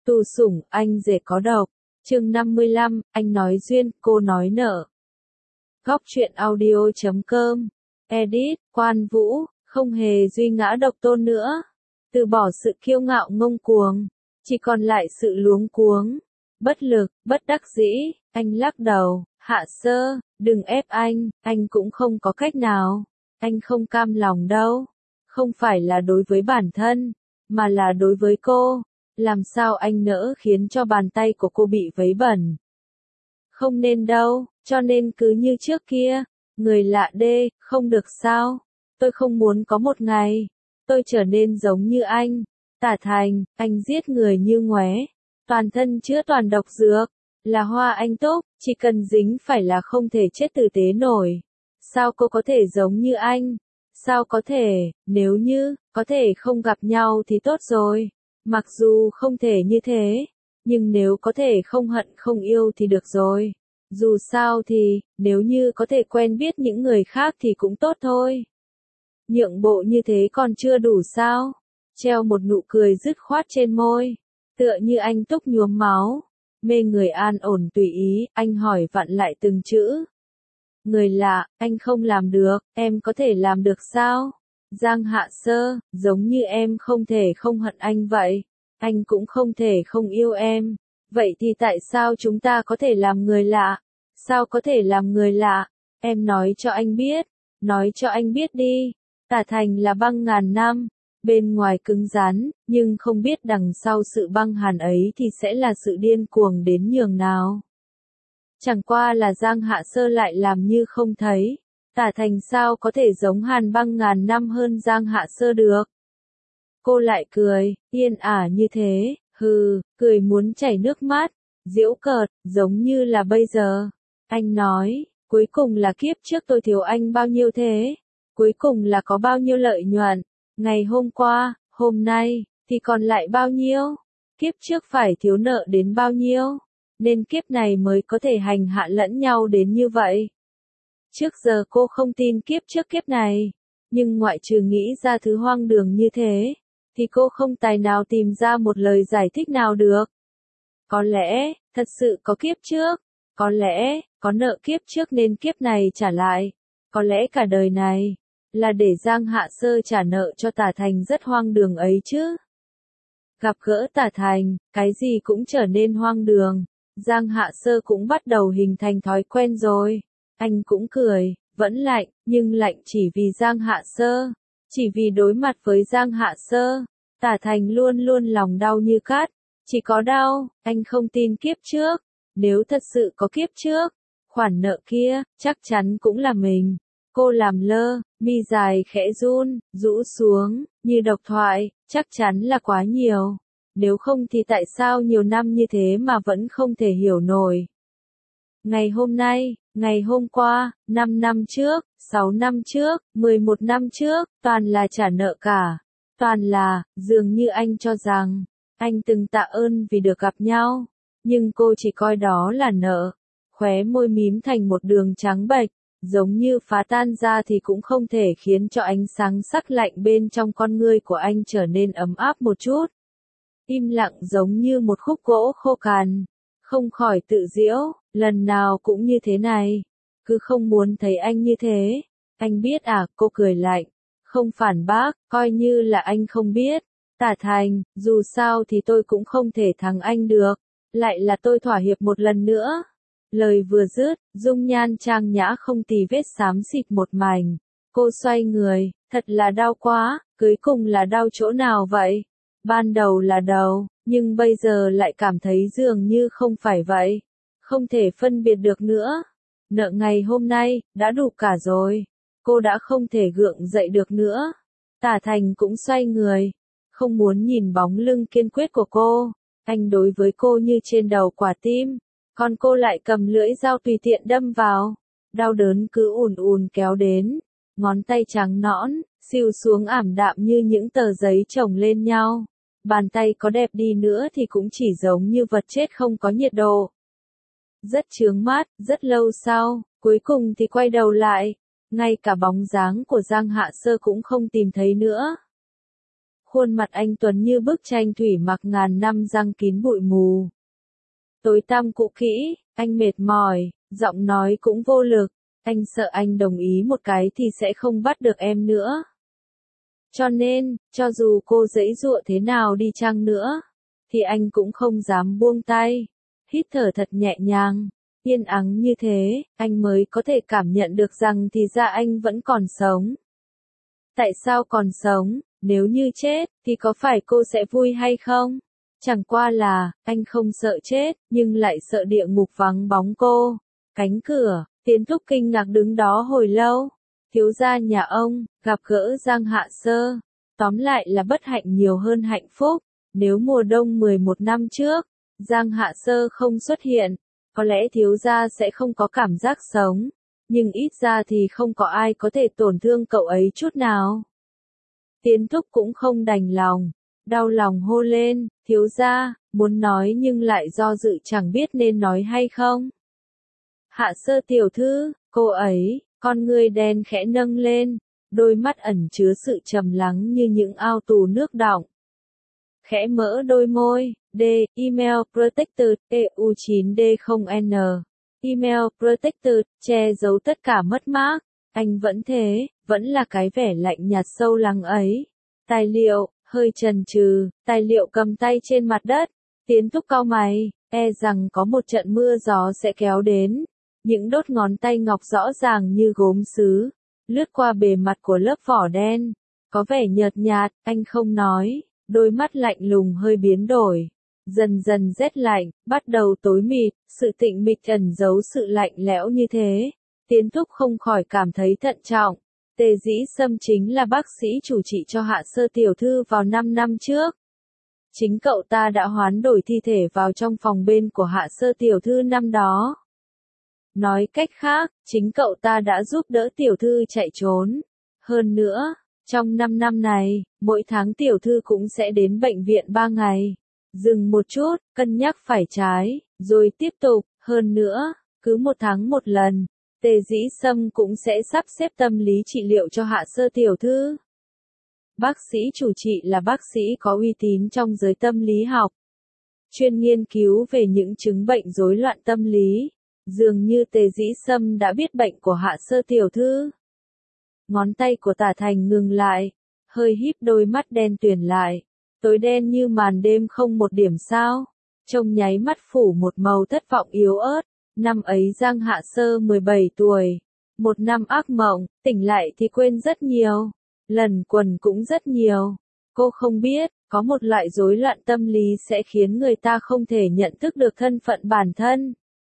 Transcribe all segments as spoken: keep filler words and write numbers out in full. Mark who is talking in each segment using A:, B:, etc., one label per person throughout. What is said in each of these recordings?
A: Tù sủng, anh rể có độc. Chương năm mươi lăm, anh nói duyên, cô nói nợ. Góc truyện audio chấm com. Edit, Quan Vũ, không hề duy ngã độc tôn nữa. Từ bỏ sự kiêu ngạo ngông cuồng, chỉ còn lại sự luống cuống, bất lực, bất đắc dĩ. Anh lắc đầu, Hạ Sơ, đừng ép anh, anh cũng không có cách nào. Anh không cam lòng đâu. Không phải là đối với bản thân, mà là đối với cô. Làm sao anh nỡ khiến cho bàn tay của cô bị vấy bẩn? Không nên đâu, cho nên cứ như trước kia. Người lạ đê, không được sao? Tôi không muốn có một ngày tôi trở nên giống như anh. Tả Thành, anh giết người như ngoé, toàn thân chứa toàn độc dược, là hoa anh túc, chỉ cần dính phải là không thể chết tử tế nổi. Sao cô có thể giống như anh? Sao có thể, nếu như, có thể không gặp nhau thì tốt rồi. Mặc dù không thể như thế, nhưng nếu có thể không hận không yêu thì được rồi. Dù sao thì, nếu như có thể quen biết những người khác thì cũng tốt thôi. Nhượng bộ như thế còn chưa đủ sao? Treo một nụ cười dứt khoát trên môi, tựa như anh túc nhuốm máu. Mê người an ổn tùy ý, anh hỏi vặn lại từng chữ. Người lạ, anh không làm được, em có thể làm được sao? Giang Hạ Sơ, giống như em không thể không hận anh vậy, anh cũng không thể không yêu em. Vậy thì tại sao chúng ta có thể làm người lạ? Sao có thể làm người lạ? Em nói cho anh biết, nói cho anh biết đi. Tả Thành là băng ngàn năm, bên ngoài cứng rắn, nhưng không biết đằng sau sự băng hàn ấy thì sẽ là sự điên cuồng đến nhường nào. Chẳng qua là Giang Hạ Sơ lại làm như không thấy. Tả Thành sao có thể giống hàn băng ngàn năm hơn Giang Hạ Sơ được? Cô lại cười, yên ả như thế, hừ, cười muốn chảy nước mắt, giễu cợt, giống như là bây giờ. Anh nói, cuối cùng là kiếp trước tôi thiếu anh bao nhiêu thế? Cuối cùng là có bao nhiêu lợi nhuận? Ngày hôm qua, hôm nay, thì còn lại bao nhiêu? Kiếp trước phải thiếu nợ đến bao nhiêu? Nên kiếp này mới có thể hành hạ lẫn nhau đến như vậy. Trước giờ cô không tin kiếp trước kiếp này, nhưng ngoại trừ nghĩ ra thứ hoang đường như thế, thì cô không tài nào tìm ra một lời giải thích nào được. Có lẽ, thật sự có kiếp trước, có lẽ, có nợ kiếp trước nên kiếp này trả lại, có lẽ cả đời này, là để Giang Hạ Sơ trả nợ cho Tả Thành rất hoang đường ấy chứ. Gặp gỡ Tả Thành, cái gì cũng trở nên hoang đường, Giang Hạ Sơ cũng bắt đầu hình thành thói quen rồi. Anh cũng cười, vẫn lạnh, nhưng lạnh chỉ vì Giang Hạ Sơ, chỉ vì đối mặt với Giang Hạ Sơ. Tả Thành luôn luôn lòng đau như cát, chỉ có đau, anh không tin kiếp trước, nếu thật sự có kiếp trước, khoản nợ kia, chắc chắn cũng là mình. Cô làm lơ, mi dài khẽ run, rũ xuống, như độc thoại, chắc chắn là quá nhiều. Nếu không thì tại sao nhiều năm như thế mà vẫn không thể hiểu nổi. Ngày hôm nay, ngày hôm qua, năm năm trước, sáu năm trước, mười một năm trước, toàn là trả nợ cả. Toàn là, dường như anh cho rằng, anh từng tạ ơn vì được gặp nhau, nhưng cô chỉ coi đó là nợ. Khóe môi mím thành một đường trắng bệch, giống như phá tan ra thì cũng không thể khiến cho ánh sáng sắc lạnh bên trong con ngươi của anh trở nên ấm áp một chút. Im lặng giống như một khúc gỗ khô cằn, không khỏi tự giễu, lần nào cũng như thế này, cứ không muốn thấy anh như thế. Anh biết à, cô cười lạnh, không phản bác, coi như là anh không biết. Tả Thành, dù sao thì tôi cũng không thể thắng anh được, lại là tôi thỏa hiệp một lần nữa. Lời vừa dứt, dung nhan trang nhã không tì vết xám xịt một mảnh. Cô xoay người, thật là đau quá, cuối cùng là đau chỗ nào vậy? Ban đầu là đầu, nhưng bây giờ lại cảm thấy dường như không phải vậy. Không thể phân biệt được nữa. Nợ ngày hôm nay, đã đủ cả rồi. Cô đã không thể gượng dậy được nữa. Tả Thành cũng xoay người, không muốn nhìn bóng lưng kiên quyết của cô. Anh đối với cô như trên đầu quả tim, còn cô lại cầm lưỡi dao tùy tiện đâm vào. Đau đớn cứ ùn ùn kéo đến, ngón tay trắng nõn, xìu xuống ảm đạm như những tờ giấy chồng lên nhau. Bàn tay có đẹp đi nữa thì cũng chỉ giống như vật chết không có nhiệt độ. Rất chướng mắt, rất lâu sau, cuối cùng thì quay đầu lại, ngay cả bóng dáng của Giang Hạ Sơ cũng không tìm thấy nữa. Khuôn mặt anh tuấn như bức tranh thủy mặc ngàn năm răng kín bụi mù. Tối tăm cũ kỹ, anh mệt mỏi, giọng nói cũng vô lực, anh sợ anh đồng ý một cái thì sẽ không bắt được em nữa. Cho nên, cho dù cô giãy giụa thế nào đi chăng nữa, thì anh cũng không dám buông tay. Hít thở thật nhẹ nhàng, yên ắng như thế, anh mới có thể cảm nhận được rằng thì ra anh vẫn còn sống. Tại sao còn sống, nếu như chết, thì có phải cô sẽ vui hay không? Chẳng qua là, anh không sợ chết, nhưng lại sợ địa ngục vắng bóng cô. Cánh cửa, Tiến Thúc kinh ngạc đứng đó hồi lâu. Thiếu gia nhà ông, gặp gỡ Giang Hạ Sơ. Tóm lại là bất hạnh nhiều hơn hạnh phúc. Nếu mùa đông mười một năm trước, Giang Hạ Sơ không xuất hiện, có lẽ thiếu gia sẽ không có cảm giác sống. Nhưng ít ra thì không có ai có thể tổn thương cậu ấy chút nào. Tiến Thúc cũng không đành lòng, đau lòng hô lên, thiếu gia, muốn nói nhưng lại do dự chẳng biết nên nói hay không. Hạ Sơ tiểu thư, cô ấy, con ngươi đen khẽ nâng lên, đôi mắt ẩn chứa sự trầm lắng như những ao tù nước đọng. Khẽ mở đôi môi, D, email protected, E U chín D không N. Email protected, che giấu tất cả mất mát. Anh vẫn thế, vẫn là cái vẻ lạnh nhạt sâu lắng ấy. Tài liệu, hơi chần chừ, tài liệu cầm tay trên mặt đất. Tiến Thúc cau mày, e rằng có một trận mưa gió sẽ kéo đến. Những đốt ngón tay ngọc rõ ràng như gốm sứ, lướt qua bề mặt của lớp vỏ đen. Có vẻ nhợt nhạt, anh không nói, đôi mắt lạnh lùng hơi biến đổi. Dần dần rét lạnh, bắt đầu tối mịt, sự tĩnh mịch ẩn giấu sự lạnh lẽo như thế. Tiến Thúc không khỏi cảm thấy thận trọng. Tề Dĩ Sâm chính là bác sĩ chủ trị cho Hạ Sơ tiểu thư vào năm năm trước. Chính cậu ta đã hoán đổi thi thể vào trong phòng bên của Hạ Sơ tiểu thư năm đó. Nói cách khác, chính cậu ta đã giúp đỡ tiểu thư chạy trốn. Hơn nữa, trong năm năm này, mỗi tháng tiểu thư cũng sẽ đến bệnh viện ba ngày. Dừng một chút, cân nhắc phải trái, rồi tiếp tục, hơn nữa, cứ một tháng một lần. Tề Dĩ Sâm cũng sẽ sắp xếp tâm lý trị liệu cho Hạ Sơ tiểu thư. Bác sĩ chủ trị là bác sĩ có uy tín trong giới tâm lý học, chuyên nghiên cứu về những chứng bệnh rối loạn tâm lý. Dường như Tề Dĩ Sâm đã biết bệnh của Hạ Sơ tiểu thư. Ngón tay của Tả Thành ngừng lại, hơi híp đôi mắt đen tuyền lại, tối đen như màn đêm không một điểm sao, trông nháy mắt phủ một màu thất vọng yếu ớt. Năm ấy Giang Hạ Sơ mười bảy tuổi, một năm ác mộng, tỉnh lại thì quên rất nhiều, lần quần cũng rất nhiều. Cô không biết, có một loại rối loạn tâm lý sẽ khiến người ta không thể nhận thức được thân phận bản thân.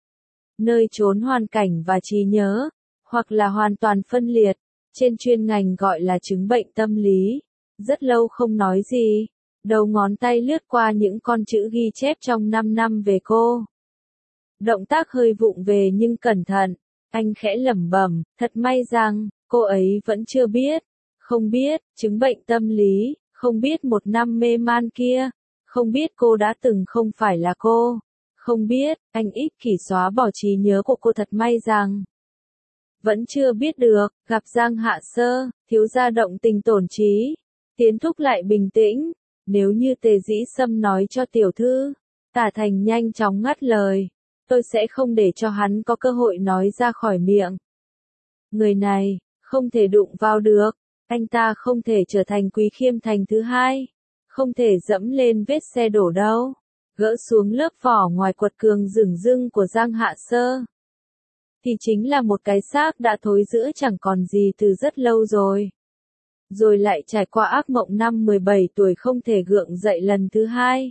A: Nơi trốn hoàn cảnh và trí nhớ, hoặc là hoàn toàn phân liệt, trên chuyên ngành gọi là chứng bệnh tâm lý. Rất lâu không nói gì, đầu ngón tay lướt qua những con chữ ghi chép trong năm năm về cô. Động tác hơi vụng về nhưng cẩn thận, anh khẽ lẩm bẩm, thật may rằng, cô ấy vẫn chưa biết, không biết, chứng bệnh tâm lý, không biết một năm mê man kia, không biết cô đã từng không phải là cô, không biết, anh ích kỷ xóa bỏ trí nhớ của cô thật may rằng. Vẫn chưa biết được, gặp Giang Hạ Sơ, thiếu gia động tình tổn trí. Tiến Thúc lại bình tĩnh, nếu như Tề Dĩ Sâm nói cho tiểu thư, Tả Thành nhanh chóng ngắt lời. Tôi sẽ không để cho hắn có cơ hội nói ra khỏi miệng. Người này, không thể đụng vào được, anh ta không thể trở thành Quý Khiêm Thành thứ hai, không thể dẫm lên vết xe đổ đâu, gỡ xuống lớp vỏ ngoài quật cường rừng rưng của Giang Hạ Sơ. Thì chính là một cái xác đã thối rữa chẳng còn gì từ rất lâu rồi. Rồi lại trải qua ác mộng năm mười bảy tuổi không thể gượng dậy lần thứ hai.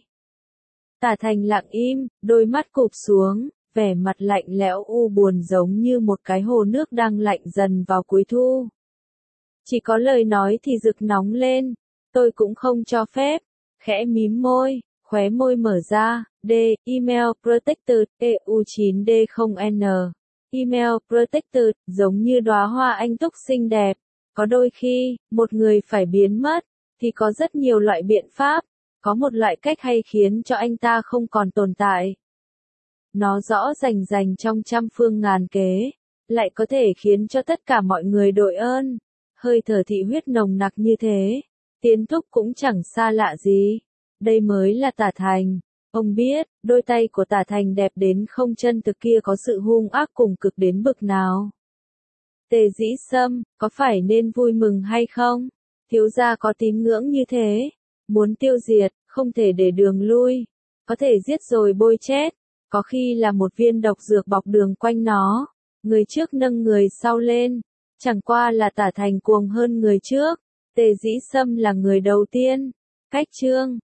A: Tả Thành lặng im, đôi mắt cụp xuống, vẻ mặt lạnh lẽo u buồn giống như một cái hồ nước đang lạnh dần vào cuối thu. Chỉ có lời nói thì rực nóng lên, tôi cũng không cho phép, khẽ mím môi, khóe môi mở ra, D, email protected, E U chín D không N. Email protected, giống như đóa hoa anh túc xinh đẹp. Có đôi khi, một người phải biến mất, thì có rất nhiều loại biện pháp. Có một loại cách hay khiến cho anh ta không còn tồn tại. Nó rõ rành rành trong trăm phương ngàn kế, lại có thể khiến cho tất cả mọi người đội ơn. Hơi thở thị huyết nồng nặc như thế, Tiến Thúc cũng chẳng xa lạ gì. Đây mới là Tả Thành. Ông biết, đôi tay của Tả Thành đẹp đến không chân thực kia có sự hung ác cùng cực đến bực nào. Tề Dĩ Sâm, có phải nên vui mừng hay không? Thiếu gia có tín ngưỡng như thế. Muốn tiêu diệt, không thể để đường lui. Có thể giết rồi bôi chết. Có khi là một viên độc dược bọc đường quanh nó. Người trước nâng người sau lên. Chẳng qua là Tả Thành cuồng hơn người trước. Tề Dĩ Sâm là người đầu tiên. Cách chương